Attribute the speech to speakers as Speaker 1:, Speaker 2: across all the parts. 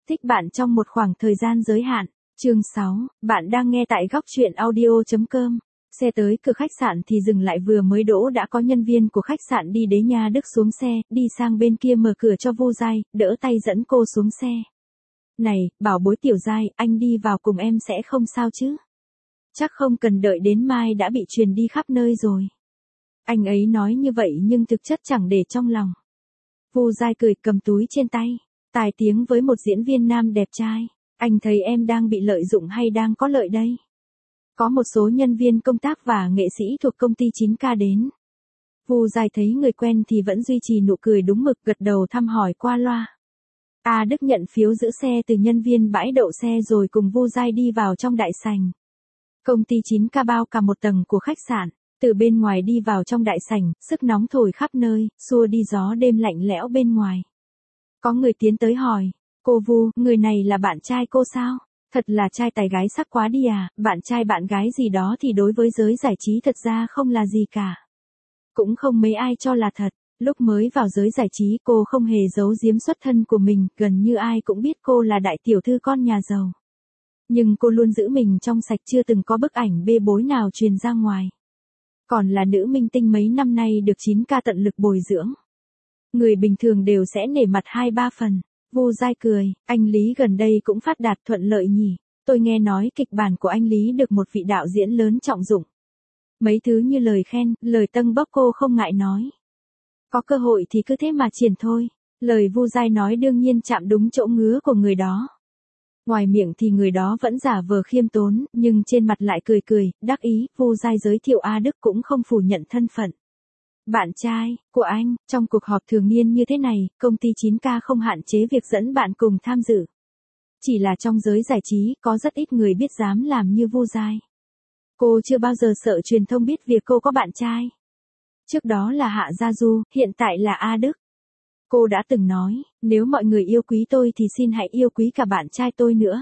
Speaker 1: Thích bạn trong một khoảng thời gian giới hạn. Chương 6, bạn đang nghe tại góc truyện audio.com. Xe tới cửa khách sạn thì dừng lại, vừa mới đỗ đã có nhân viên của khách sạn đi Đế Nha Đức xuống xe, đi sang bên kia mở cửa cho Vu Giai, đỡ tay dẫn cô xuống xe. Này, bảo bối Tiểu Giai, anh đi vào cùng em sẽ không sao chứ? Chắc không cần đợi đến mai đã bị truyền đi khắp nơi rồi. Anh ấy nói như vậy nhưng thực chất chẳng để trong lòng. Vu Giai cười, cầm túi trên tay, tài tiếng với một diễn viên nam đẹp trai. Anh thấy em đang bị lợi dụng hay đang có lợi đây? Có một số nhân viên công tác và nghệ sĩ thuộc công ty 9K đến. Vu Giai thấy người quen thì vẫn duy trì nụ cười đúng mực, gật đầu thăm hỏi qua loa. A Đức nhận phiếu giữ xe từ nhân viên bãi đậu xe rồi cùng Vu Giai đi vào trong đại sảnh. Công ty 9K bao cả một tầng của khách sạn. Từ bên ngoài đi vào trong đại sảnh, sức nóng thổi khắp nơi, xua đi gió đêm lạnh lẽo bên ngoài. Có người tiến tới hỏi, cô Vu, người này là bạn trai cô sao? Thật là trai tài gái sắc quá đi à, bạn trai bạn gái gì đó thì đối với giới giải trí thật ra không là gì cả. Cũng không mấy ai cho là thật, lúc mới vào giới giải trí cô không hề giấu giếm xuất thân của mình, gần như ai cũng biết cô là đại tiểu thư con nhà giàu. Nhưng cô luôn giữ mình trong sạch, chưa từng có bức ảnh bê bối nào truyền ra ngoài. Còn là nữ minh tinh mấy năm nay được 9K tận lực bồi dưỡng. Người bình thường đều sẽ nể mặt 2-3 phần. Vu Giai cười, anh Lý gần đây cũng phát đạt thuận lợi nhỉ. Tôi nghe nói kịch bản của anh Lý được một vị đạo diễn lớn trọng dụng. Mấy thứ như lời khen, lời tâng bốc cô không ngại nói. Có cơ hội thì cứ thế mà triển thôi. Lời Vu Giai nói đương nhiên chạm đúng chỗ ngứa của người đó. Ngoài miệng thì người đó vẫn giả vờ khiêm tốn, nhưng trên mặt lại cười cười, đắc ý. Vu Giai giới thiệu A Đức cũng không phủ nhận thân phận. Bạn trai của anh, trong cuộc họp thường niên như thế này, công ty 9K không hạn chế việc dẫn bạn cùng tham dự. Chỉ là trong giới giải trí, có rất ít người biết dám làm như Vu Giai. Cô chưa bao giờ sợ truyền thông biết việc cô có bạn trai. Trước đó là Hạ Gia Du, hiện tại là A Đức. Cô đã từng nói, nếu mọi người yêu quý tôi thì xin hãy yêu quý cả bạn trai tôi nữa.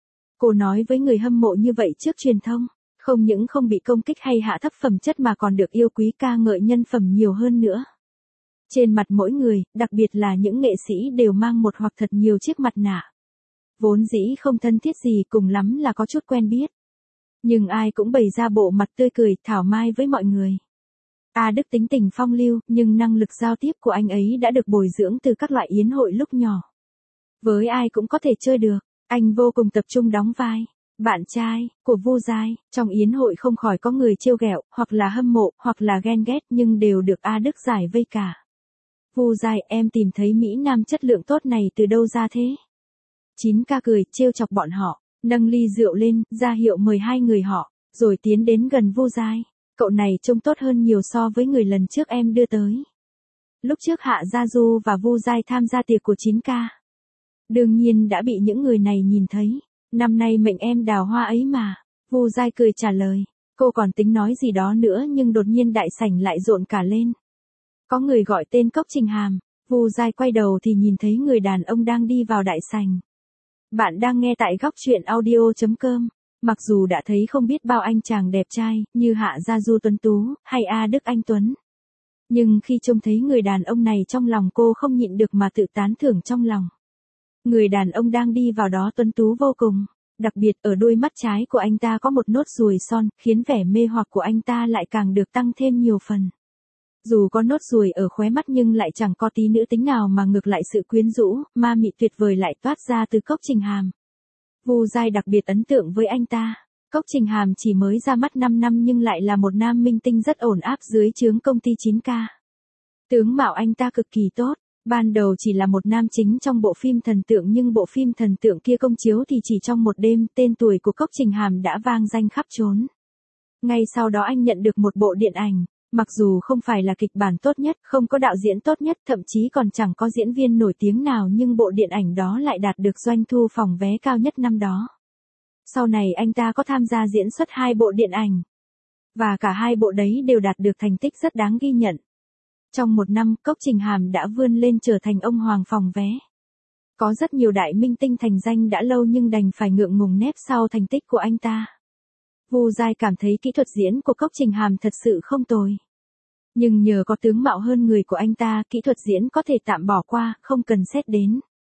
Speaker 1: Cô nói với người hâm mộ như vậy trước truyền thông, không những không bị công kích hay hạ thấp phẩm chất mà còn được yêu quý ca ngợi nhân phẩm nhiều hơn nữa. Trên mặt mỗi người, đặc biệt là những nghệ sĩ đều mang một hoặc thật nhiều chiếc mặt nạ. Vốn dĩ không thân thiết gì, cùng lắm là có chút quen biết. Nhưng ai cũng bày ra bộ mặt tươi cười, thảo mai với mọi người. A Đức tính tình phong lưu, nhưng năng lực giao tiếp của anh ấy đã được bồi dưỡng từ các loại yến hội lúc nhỏ. Với ai cũng có thể chơi được, anh vô cùng tập trung đóng vai bạn trai của Vu Giai. Trong yến hội không khỏi có người trêu ghẹo, hoặc là hâm mộ, hoặc là ghen ghét, nhưng đều được A Đức giải vây cả. Vu Giai, em tìm thấy mỹ nam chất lượng tốt này từ đâu ra thế? 9K cười, trêu chọc bọn họ, nâng ly rượu lên, ra hiệu mời hai người họ, rồi tiến đến gần Vu Giai. Cậu này trông tốt hơn nhiều so với người lần trước em đưa tới. Lúc trước Hạ Gia Du và Vu Giai tham gia tiệc của 9K. Đương nhiên đã bị những người này nhìn thấy. Năm nay mệnh em đào hoa ấy mà. Vu Giai cười trả lời. Cô còn tính nói gì đó nữa nhưng đột nhiên đại sảnh lại rộn cả lên. Có người gọi tên Cốc Trình Hàm. Vu Giai quay đầu thì nhìn thấy người đàn ông đang đi vào đại sảnh. Bạn đang nghe tại góc truyện audio.com. Mặc dù đã thấy không biết bao anh chàng đẹp trai, như Hạ Gia Du tuấn tú, hay A Đức anh Tuấn. Nhưng khi trông thấy người đàn ông này trong lòng cô không nhịn được mà tự tán thưởng trong lòng. Người đàn ông đang đi vào đó tuấn tú vô cùng. Đặc biệt ở đôi mắt trái của anh ta có một nốt ruồi son, khiến vẻ mê hoặc của anh ta lại càng được tăng thêm nhiều phần. Dù có nốt ruồi ở khóe mắt nhưng lại chẳng có tí nữ tính nào mà ngược lại sự quyến rũ, ma mị tuyệt vời lại toát ra từ Cốc Trình Hàm. Vu Giai đặc biệt ấn tượng với anh ta. Cốc Trình Hàm chỉ mới ra mắt 5 năm nhưng lại là một nam minh tinh rất ổn áp dưới trướng công ty 9K. Tướng mạo anh ta cực kỳ tốt. Ban đầu chỉ là một nam chính trong bộ phim thần tượng nhưng bộ phim thần tượng kia công chiếu thì chỉ trong một đêm, tên tuổi của Cốc Trình Hàm đã vang danh khắp trốn. Ngay sau đó anh nhận được một bộ điện ảnh. Mặc dù không phải là kịch bản tốt nhất, không có đạo diễn tốt nhất, thậm chí còn chẳng có diễn viên nổi tiếng nào nhưng bộ điện ảnh đó lại đạt được doanh thu phòng vé cao nhất năm đó. Sau này anh ta có tham gia diễn xuất 2 bộ điện ảnh. Và cả 2 bộ đấy đều đạt được thành tích rất đáng ghi nhận. Trong 1 năm, Cốc Trình Hàm đã vươn lên trở thành ông hoàng phòng vé. Có rất nhiều đại minh tinh thành danh đã lâu nhưng đành phải ngượng ngùng nép sau thành tích của anh ta. Vu Giai cảm thấy kỹ thuật diễn của Cốc Trình Hàm thật sự không tồi. Nhưng nhờ có tướng mạo hơn người của anh ta, kỹ thuật diễn có thể tạm bỏ qua, không cần xét đến.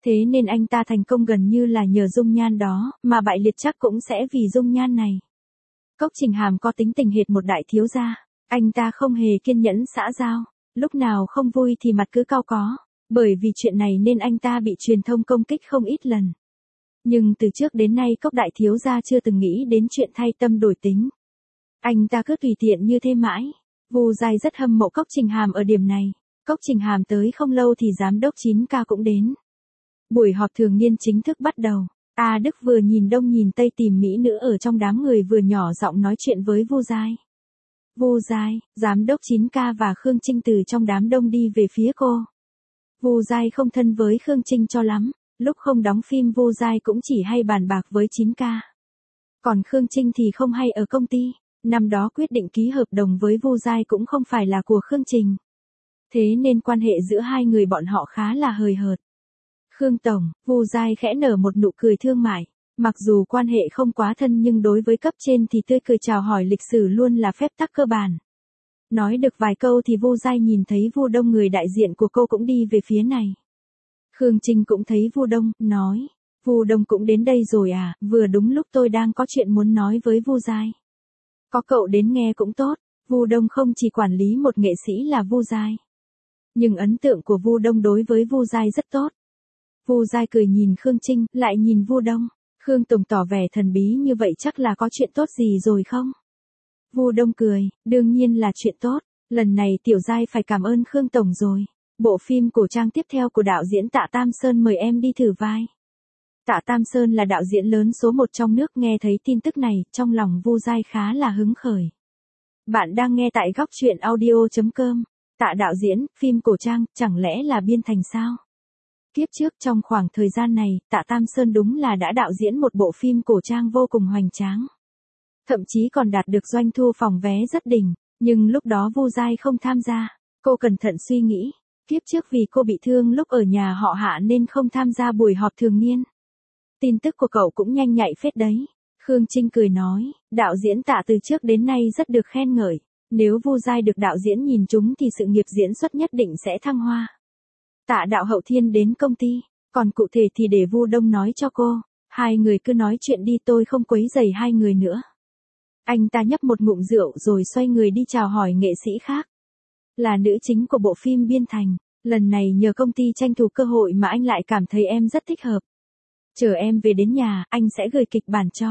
Speaker 1: Thế nên anh ta thành công gần như là nhờ dung nhan đó, mà bại liệt chắc cũng sẽ vì dung nhan này. Cốc Trình Hàm có tính tình hệt một đại thiếu gia, anh ta không hề kiên nhẫn xã giao, lúc nào không vui thì mặt cứ cau có, bởi vì chuyện này nên anh ta bị truyền thông công kích không ít lần. Nhưng từ trước đến nay Cốc đại thiếu gia chưa từng nghĩ đến chuyện thay tâm đổi tính. Anh ta cứ tùy tiện như thế mãi. Vu Giai rất hâm mộ Cốc Trình Hàm ở điểm này. Cốc Trình Hàm tới không lâu thì giám đốc 9K cũng đến. Buổi họp thường niên chính thức bắt đầu. A Đức vừa nhìn đông nhìn tây tìm mỹ nữ ở trong đám người vừa nhỏ giọng nói chuyện với Vu Giai. Vu Giai, giám đốc 9K và Khương Trinh từ trong đám đông đi về phía cô. Vu Giai không thân với Khương Trinh cho lắm, lúc không đóng phim Vu Giai cũng chỉ hay bàn bạc với 9K. Còn Khương Trinh thì không hay ở công ty, năm đó quyết định ký hợp đồng với Vu Giai cũng không phải là của Khương Trình. Thế nên quan hệ giữa hai người bọn họ khá là hời hợt. Khương Tổng, Vu Giai khẽ nở một nụ cười thương mại. Mặc dù quan hệ không quá thân nhưng đối với cấp trên thì tươi cười chào hỏi lịch sử luôn là phép tắc cơ bản. Nói được vài câu thì Vu Giai nhìn thấy Vu Đông người đại diện của cô cũng đi về phía này. Khương Trinh cũng thấy Vu Đông, nói. Vu Đông cũng đến đây rồi à, vừa đúng lúc tôi đang có chuyện muốn nói với Vu Giai. Có cậu đến nghe cũng tốt, Vu Đông không chỉ quản lý một nghệ sĩ là Vu Giai. Nhưng ấn tượng của Vu Đông đối với Vu Giai rất tốt. Vu Giai cười nhìn Khương Trinh, lại nhìn Vu Đông. Khương Tổng tỏ vẻ thần bí như vậy chắc là có chuyện tốt gì rồi không? Vu Đông cười, đương nhiên là chuyện tốt, lần này Tiểu Giai phải cảm ơn Khương Tổng rồi. Bộ phim cổ trang tiếp theo của đạo diễn Tạ Tam Sơn mời em đi thử vai. Tạ Tam Sơn là đạo diễn lớn số 1 trong nước, nghe thấy tin tức này, trong lòng Vu Giai khá là hứng khởi. Bạn đang nghe tại góc truyện audio.com. Tạ đạo diễn, phim cổ trang, chẳng lẽ là biên thành sao? Kiếp trước trong khoảng thời gian này, Tạ Tam Sơn đúng là đã đạo diễn một bộ phim cổ trang vô cùng hoành tráng. Thậm chí còn đạt được doanh thu phòng vé rất đỉnh, nhưng lúc đó Vu Giai không tham gia. Cô cẩn thận suy nghĩ, kiếp trước vì cô bị thương lúc ở nhà họ Hạ nên không tham gia buổi họp thường niên. Tin tức của cậu cũng nhanh nhạy phết đấy. Khương Trinh cười nói, đạo diễn Tạ từ trước đến nay rất được khen ngợi. Nếu Vu Giai được đạo diễn nhìn trúng thì sự nghiệp diễn xuất nhất định sẽ thăng hoa. Tạ đạo hậu thiên đến công ty, còn cụ thể thì để Vu Đông nói cho cô. Hai người cứ nói chuyện đi, tôi không quấy rầy hai người nữa. Anh ta nhấp một ngụm rượu rồi xoay người đi chào hỏi nghệ sĩ khác. Là nữ chính của bộ phim biên thành, lần này nhờ công ty tranh thủ cơ hội mà anh lại cảm thấy em rất thích hợp. Chờ em về đến nhà, anh sẽ gửi kịch bản cho.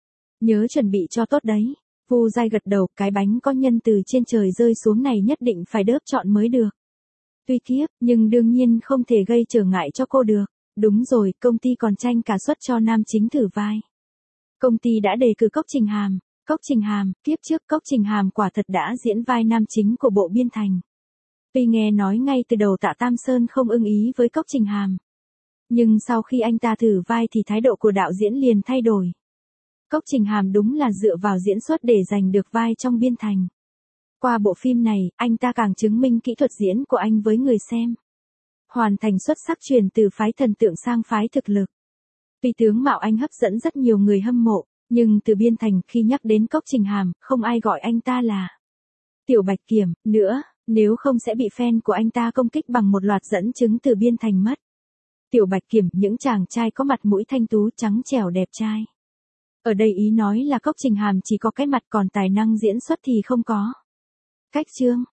Speaker 1: Nhớ chuẩn bị cho tốt đấy. Vu Giai gật đầu, cái bánh có nhân từ trên trời rơi xuống này nhất định phải đớp trọn mới được. Tuy kiếp, nhưng đương nhiên không thể gây trở ngại cho cô được. Đúng rồi, công ty còn tranh cả suất cho nam chính thử vai. Công ty đã đề cử Cốc Trình Hàm. Cốc Trình Hàm, kiếp trước Cốc Trình Hàm quả thật đã diễn vai nam chính của bộ biên thành. Tuy nghe nói ngay từ đầu Tạ Tam Sơn không ưng ý với Cốc Trình Hàm. Nhưng sau khi anh ta thử vai thì thái độ của đạo diễn liền thay đổi. Cốc Trình Hàm đúng là dựa vào diễn xuất để giành được vai trong biên thành. Qua bộ phim này, anh ta càng chứng minh kỹ thuật diễn của anh với người xem. Hoàn thành xuất sắc, chuyển từ phái thần tượng sang phái thực lực. Tuy tướng mạo anh hấp dẫn rất nhiều người hâm mộ, nhưng từ biên thành khi nhắc đến Cốc Trình Hàm, không ai gọi anh ta là Tiểu Bạch Kiểm nữa, nếu không sẽ bị fan của anh ta công kích bằng một loạt dẫn chứng từ biên thành mất. Tiểu Bạch Kiểm, những chàng trai có mặt mũi thanh tú trắng trẻo đẹp trai. Ở đây ý nói là Cốc Trình Hàm chỉ có cái mặt, còn tài năng diễn xuất thì không có. Cách chương,